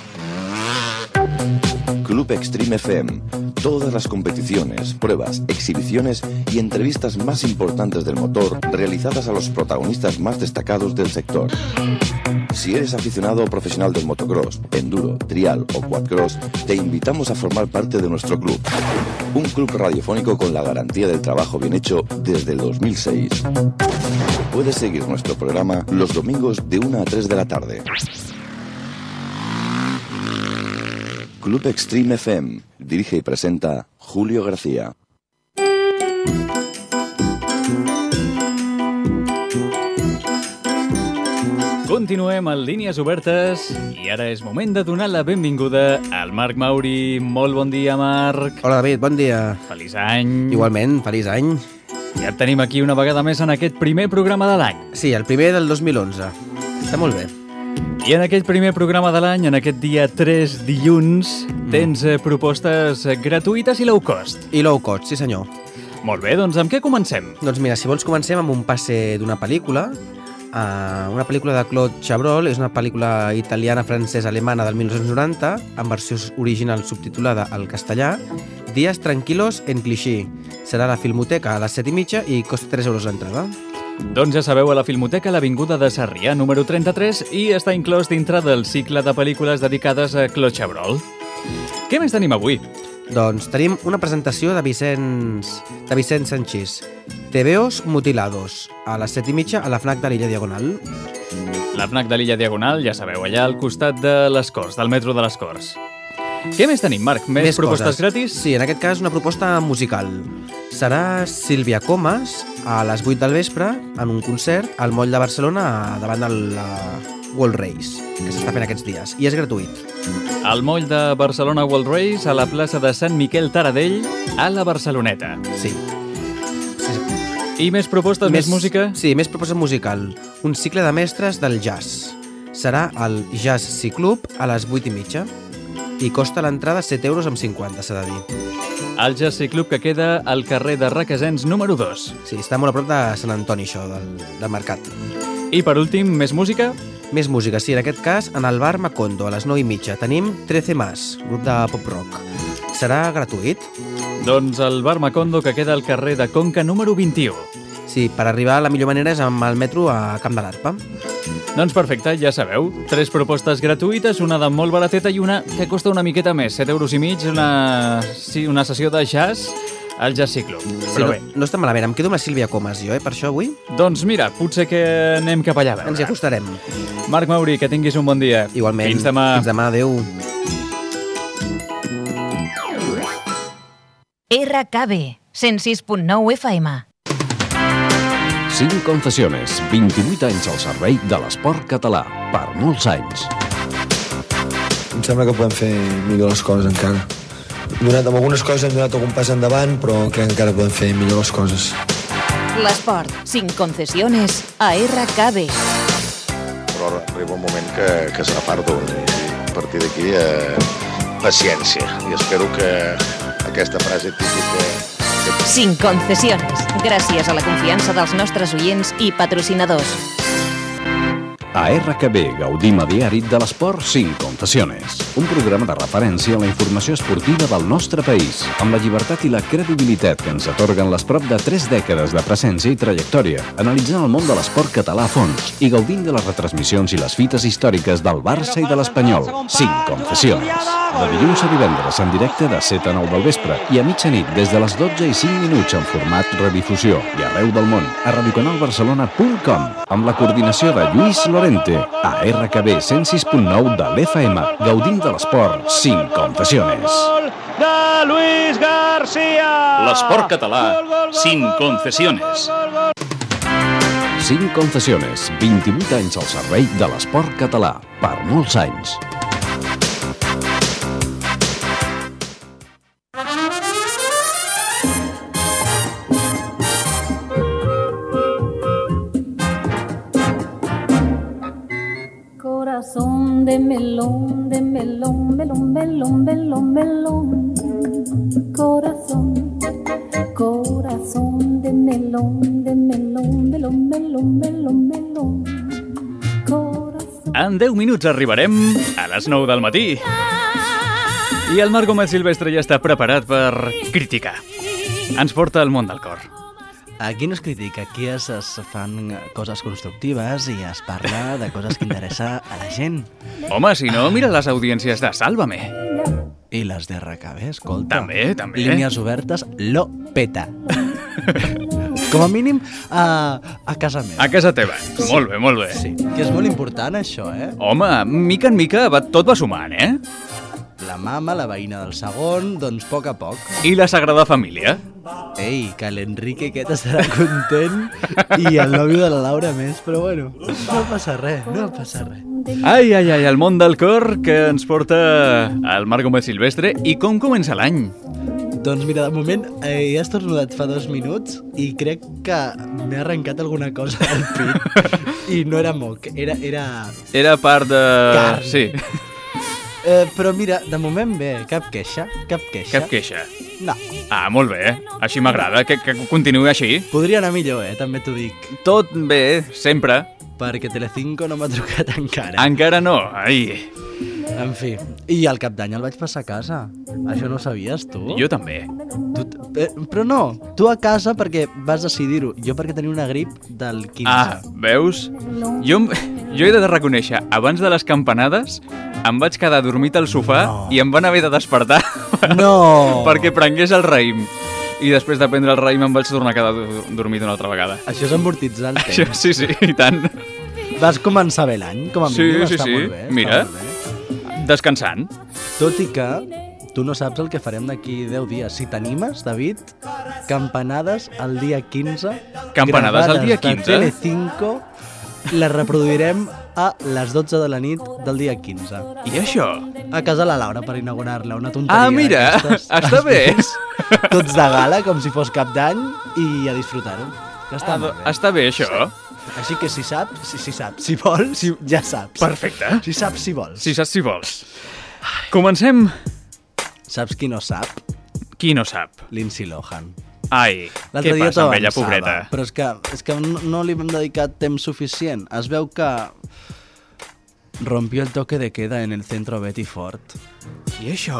Club Extreme FM. Todas las competiciones, pruebas, exhibiciones y entrevistas más importantes del motor realizadas a los protagonistas más destacados del sector. Si eres aficionado o profesional del motocross, enduro, trial o quadcross, te invitamos a formar parte de nuestro club. Un club radiofónico con la garantía del trabajo bien hecho desde el 2006. Puedes seguir nuestro programa los domingos de 1 a 3 de la tarde. Club Extreme FM. Dirige y presenta Julio García. Continuem en línies obertes i ara és moment de donar la benvinguda al Marc Mauri. Molt bon dia, Marc. Hola, David, bon dia. Feliç any. Igualment, feliç any. Ja et tenim aquí una vegada més en aquest primer programa de l'any. Sí, el primer del 2011. Està molt bé. I en aquest primer programa de l'any, en aquest dia 3 dilluns, tens propostes gratuïtes i low cost. I low cost, sí senyor. Molt bé, doncs amb què comencem? Doncs mira, si vols comencem amb un passe d'una pel·lícula. Una pel·lícula de Claude Chabrol, és una pel·lícula italiana, francesa, alemana del 1990, en versió original subtitulada al castellà, Días tranquilos en Clichy. Serà a la Filmoteca a les 7:30 i costa 3 euros l'entrada. Doncs ja sabeu, a la Filmoteca, a l'Avinguda de Sarrià, número 33, i està inclòs dintre del cicle de pel·lícules dedicades a Claude Chabrol. Què més tenim avui? Doncs tenim una presentació de Vicent Sanchís. Tebeos mutilados, a les 7:30 a la FNAC de l'Illa Diagonal. La FNAC de l'Illa Diagonal, ja sabeu, allà al costat de les Corts, del metro de les Corts. Què més tenim, Marc? Més propostes coses gratis? Sí, en aquest cas una proposta musical. Serà Sílvia Comas a les 8 del vespre en un concert al Moll de Barcelona davant de la World Race, que s'està fent aquests dies, i és gratuït. Al Moll de Barcelona World Race, a la plaça de Sant Miquel Taradell, a la Barceloneta. Sí. I més propostes, més música? Sí, més proposta musical. Un cicle de mestres del jazz. Serà al Jazz Sea Club a les 8:30 i costa l'entrada 7,50 euros, s'ha de dir. El Jazz Sea Club, que queda al carrer de Requesens número 2. Sí, està molt a prop de Sant Antoni, això, del mercat. I per últim, més música? Més música, sí, en aquest cas, en el bar Macondo, a les 9:30, tenim 13 Más, grup de pop-rock. Serà gratuït. Doncs el bar Macondo, que queda al carrer de Conca número 21. Sí, per arribar la millor manera és amb el metro a Camp de l'Arpa. Doncs perfecte, ja sabeu. 3 propostes gratuïtes, una de molt barateta i una que costa una miqueta més, 7,5 euros, una sessió de jazz al Jazz Sea Club. Però bé. No està malament, em quedo amb la Sílvia Comas, jo, per això avui. Doncs mira, potser que anem cap allà a veure. Ens hi acostarem. Marc Mauri, que tinguis un bon dia. Igualment. Fins demà. Fins demà, adeu. RKB 106.9 FM. 5 confessiones, 28 anys al servei de l'esport català, per molts anys. Em sembla que podem fer millor les coses encara. Amb algunes coses hem donat algun pas endavant, però crec que encara podem fer millor les coses. L'esport, 5 concesiones a RKB. Però arriba un moment que se n'aparto. A partir d'aquí, paciència. I espero que aquesta frase típica... 5 concesiones, gràcies a la confiança dels nostres oients i patrocinadors. A RKB gaudim a diari de l'esport 5 confessiones, un programa de referència a la informació esportiva del nostre país, amb la llibertat i la credibilitat que ens atorguen les prop de 3 dècades de presència i trajectòria, analitzant el món de l'esport català a fons i gaudint de les retransmissions i les fites històriques del Barça i de l'Espanyol. 5 confessiones. De dilluns a divendres en directe de 7 a 9 del vespre i a mitjanit des de les 12 i 5 minuts en format redifusió i arreu del món a radiocanalbarcelona.com amb la coordinació de Lluís Lorente a RKB 106.9 de l'FM, gaudint de l'esport 5 confessiones. De Luis García. L'esport català, 5 confessiones. 5 confessiones, 28 anys al servei de l'esport català, per molts anys. de melón, melón, melón, melón, melón. Corazón, corazón de melón, melón, melón, melón, melón. En 10 minuts arribarem a les 9 del matí. I el Marc Gómez Silvestre ja està preparat per criticar. Ens porta al món del cor. Aquí no es critica, aquí es fan coses constructives i es parla de coses que interessa a la gent. Home, si no, mira les audiències de Sálvame. I les de RKB, escolta. També. Línies obertes, lo peta. Com a mínim a casa meva. A casa teva. Sí. Molt bé. Sí, que és molt important això, Home, mica en mica tot va sumant, La mama, la veïna del segon, doncs a poc. I la Sagrada Família. Ei, que l'Enrique aquest estarà content i el nòvio de la Laura més, però bueno, no passa res. Ai, el món del cor que ens porta el Marc Gómez Silvestre. I com comença l'any? Doncs mira, de moment he estornudat fa 2 minuts i crec que m'he arrencat alguna cosa al pit. I no era moc, era... Era part de... Carn. Sí. Però mira, de moment bé, cap queixa. No. Ah, molt bé, així m'agrada, que continuï així. Podria anar millor, també t'ho dic. Tot bé, sempre. Perquè Telecinco no m'ha trucat encara. Encara no, ai. En fi, i el cap d'any el vaig passar a casa. Això no ho sabies, tu? Jo també. Però no, tu a casa perquè vas decidir-ho. Jo perquè tenia una grip del 15. Ah, veus? Jo he de reconèixer, abans de les campanades em vaig quedar dormit al sofà i em van haver de despertar perquè prengués el raïm. I després de prendre el raïm em vaig tornar a quedar dormit una altra vegada. Això és amortitzar el temps. Sí, i tant. Vas començar bé l'any, com a mínim, està molt bé. Mira, descansant. Tot i que tu no saps el que farem d'aquí 10 dies. Si t'animes, David, campanades el dia 15. Campanades el dia 15? De Telecinco, les reproduirem a les 12 de la nit del dia 15. I això? A casa la Laura per inaugurar-la, una tonteria. Ah, mira, està bé. Tots de gala, com si fos cap d'any, i a disfrutar-ho. Està molt bé. Està bé, això. Així que si saps, si vols, ja saps. Perfecte. Si saps, si vols. Si saps, si vols. Comencem. Saps qui no sap? Qui no sap? Lindsay Lohan. Ai, què passa amb ella, pobreta? Però és que no li hem dedicat temps suficient. Es veu que rompió el toque de queda en el centro Betty Ford. I això?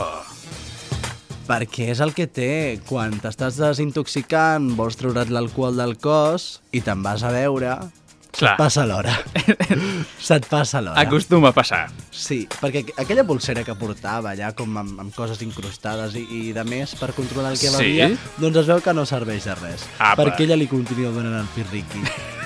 Perquè és el que té. Quan t'estàs desintoxicant, vols treure't l'alcohol del cos i te'n vas a veure... Clar. Se't passa l'hora. Acostuma a passar. Sí, perquè aquella pulsera que portava allà com amb coses incrustades i de més per controlar el que bevia, doncs es veu que no serveix de res. Perquè ella li continua donant el pirriqui.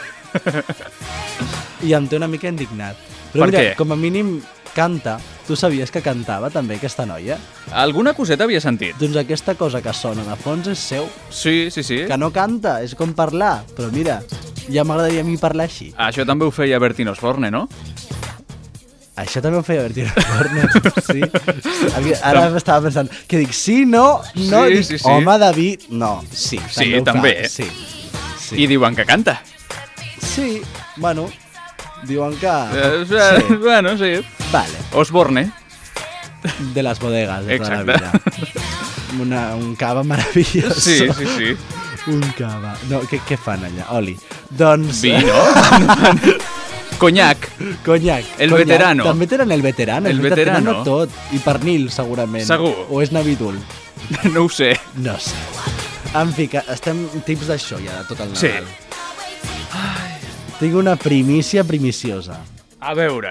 I em té una mica indignat. Però mira, com a mínim canta. Tu sabies que cantava també aquesta noia? Alguna coseta havia sentit. Doncs aquesta cosa que sona de fons és seu. Sí. Que no canta, és com parlar. Però mira, ja m'agradaria a mi parlar així. Això també ho feia Bertín Osborne, no? Això també ho feia Bertín Osborne, sí. Ara estava pensant, que dic, sí, no, dic, sí. Home, David, no, sí. També. Sí. I diuen que canta. Sí, bueno, diuen que... Bueno, sí. Vale. Osborne. De les bodegas de toda la vida. Un cava meravellós. Sí. Un cava. No, què fan allà? Oli. Doncs... Vi, no? Conyac. El veterano. També tenen el veterano. El veterano. Tenen tot. I pernil, segurament. Segur. O és Navidul. No ho sé. No sé. En fi, que estem tips d'això ja, de tot el Nadal. Sí. Tinc una primícia primiciosa. A veure...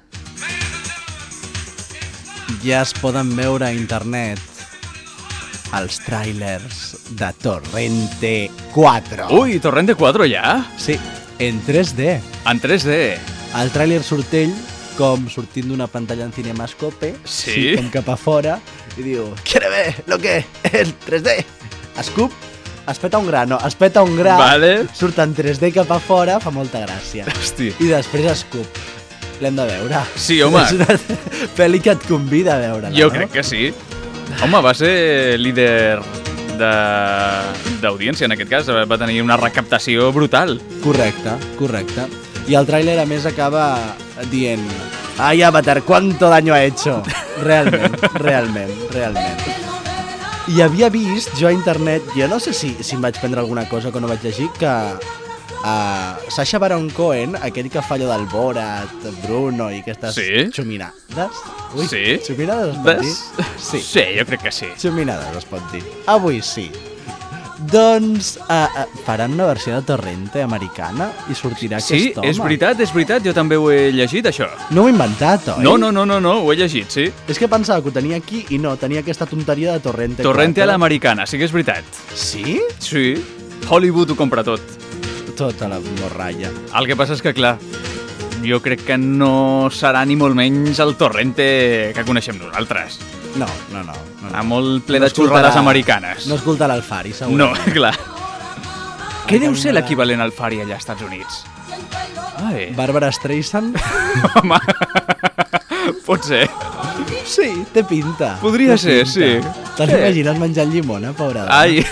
Ja es poden veure a internet els tràilers de Torrente 4. Ui, Torrente 4 ja? Sí, en 3D. En 3D. El tràiler surt ell com sortint d'una pantalla en cinemascope, sí, com cap a fora, i diu, ¿quiere ver lo que es 3D? Escup, es peta un gra, vale. Surt en 3D cap a fora, fa molta gràcia. Hosti. I després escup. L'hem de veure. Sí, home. És una pel·li que et convida a veure-la, jo crec que sí. Home, va ser líder d'audiència en aquest cas. Va tenir una recaptació brutal. Correcte. I el tràiler, a més, acaba dient Ay, Avatar, cuánto daño ha hecho. Realment. I havia vist jo a internet, jo no sé si em vaig prendre alguna cosa que no vaig llegir, que Sacha Baron Cohen, aquell que fa allò del Borat, Bruno i aquestes xuminades. Ui, sí? Xuminades es pot dir? Sí, jo crec que sí. Xuminades es pot dir. Avui sí. Doncs faran una versió de Torrente americana i sortirà aquest home. Sí, és veritat, jo també ho he llegit, això. No ho he inventat, oi? No, ho he llegit, sí. És que pensava que ho tenia aquí i no, tenia aquesta tonteria de Torrente. Torrente a l'americana, sí que és veritat. Sí? Sí. Hollywood ho compra tot. Tota la morralla. El que passa és que, clar, jo crec que no serà ni molt menys el Torrente que coneixem nosaltres. No. Està molt ple de xurrades americanes. No escoltarà el Fari, segur. No, clar. Què deu ser l'equivalent al Fari allà als Estats Units? Barbara Streisand? Home, pot ser. Sí, té pinta. Podria ser, sí. Te'n imagines menjant llimona, pobra dona? Ai,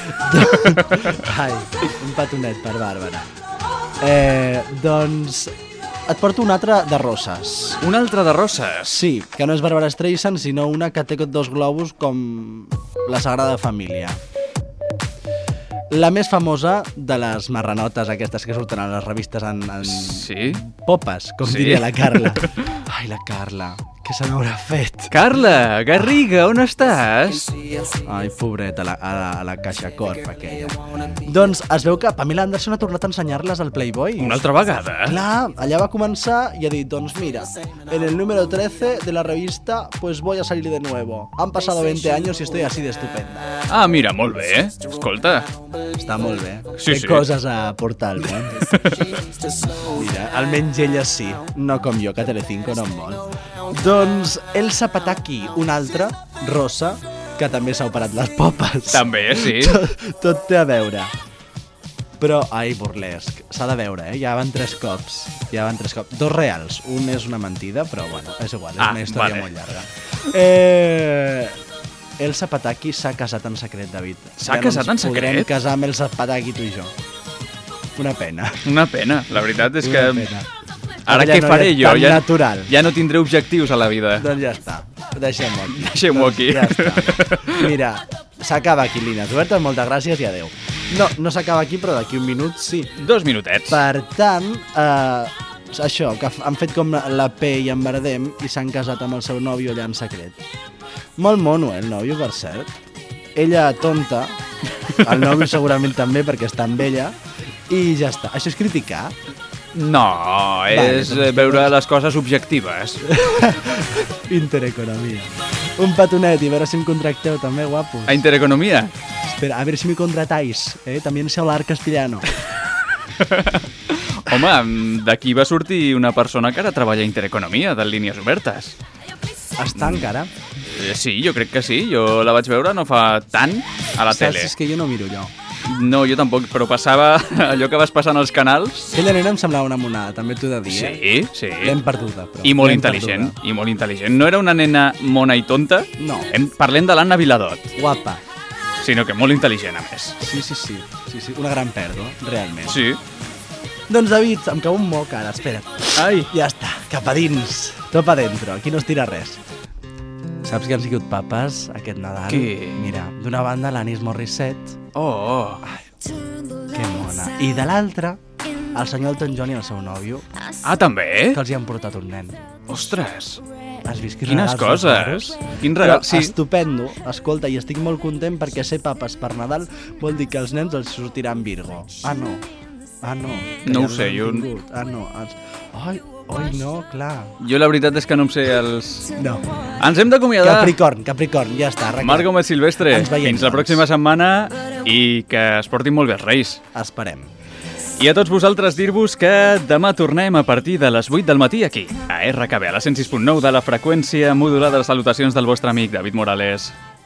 un petonet per Bàrbara. Doncs et porto un altre de Roses. Un altre de Roses? Sí, que no és Barbara Streisand, sinó una que té dos globus com la Sagrada Família. La més famosa de les marranotes aquestes que surten a les revistes en popes, com diria la Carla. Ai, la Carla, què se n'haurà fet? Carla, Garriga, on estàs? Ai, pobreta, a la Caixa Corp aquella. Doncs es veu que Pamela Anderson ha tornat a ensenyar-les al Playboy. Una altra vegada? Clar, allà va començar i ha dit, doncs mira, en el número 13 de la revista, pues voy a salir de nuevo. Han pasado 20 años y estoy así de estupenda. Ah, mira, molt bé, escolta. Està molt bé. Sí, Té coses a portar al món. Mira, almenys ella sí, no com jo, que Telecinco no em vol. Doncs Elsa Pataky, una altra, rossa, que també s'ha operat les popes. També, sí. Tot té a veure. Però, ai, burlesc, s'ha de veure, ja van 3 cops. 2 reals, un és una mentida, però bueno, és igual, és una història molt llarga. Elsa Pataky s'ha casat en secret, David. S'ha casat en secret? Podrem casar amb Elsa Pataky, tu i jo. Una pena. Una pena, la veritat és que... Ara què faré jo? Ja no tindré objectius a la vida. Doncs ja està, deixem-ho aquí. Deixem-ho aquí. Ja està. Mira, s'acaba aquí, línies obertes, moltes gràcies i adeu. No s'acaba aquí, però d'aquí un minut sí. 2 minutets. Per tant, això, que han fet com la P i en Bardem i s'han casat amb el seu nòvio allà en secret. Molt mono, el nòvio, per cert. Ella tonta, el nòvio segurament també perquè està amb ella, i ja està. Això és criticar? No, és veure les coses objectives. Intereconomia. Un petonet i veure si em contracteu també, guapos. A Intereconomia? Espera, a ver si me contratáis, también sé hablar castellano. Home, d'aquí va sortir una persona que ara treballa a Intereconomia, de línies obertes. Està encara? Sí, jo crec que sí. Jo la vaig veure no fa tant a la tele. És que jo no miro allò. No, jo tampoc, però passava allò que vas passant als canals. Aquella nena em semblava una monada, també t'ho he de dir, Sí. L'hem perduda, però. I molt intel·ligent, No era una nena mona i tonta. No. Parlem de l'Anna Viladot. Guapa. Sinó que molt intel·ligent, a més. Sí. Una gran pèrdua, realment. Sí. Doncs, David, em cau un moc ara, espera't. Ai. Ja està, cap a dins. Tot pa dentro, aquí no es tira res. Saps que han sigut papes aquest Nadal? Qui? Mira, d'una banda l'Anis Morissette. Oh. Ai, que mona. I de l'altra, el senyor Elton John i el seu nòvio. Ah, també? Que els hi han portat un nen. Ostres. Has vist quines coses? Quin regal, sí. Estupendo. Escolta, i estic molt content perquè ser papes per Nadal vol dir que els nens els sortiran Virgo. Ah, no. No ho sé, jo... Ah, no. Ai, no, clar. Jo la veritat és que no em sé els... No. Ens hem d'acomiadar. Capricorn, ja està. Marc Gómez Silvestre, fins la pròxima setmana i que es portin molt bé els Reis. Esperem. I a tots vosaltres dir-vos que demà tornem a partir de les 8 del matí aquí, a RKB, a la 106.9 de la freqüència modulada de les salutacions del vostre amic David Morales.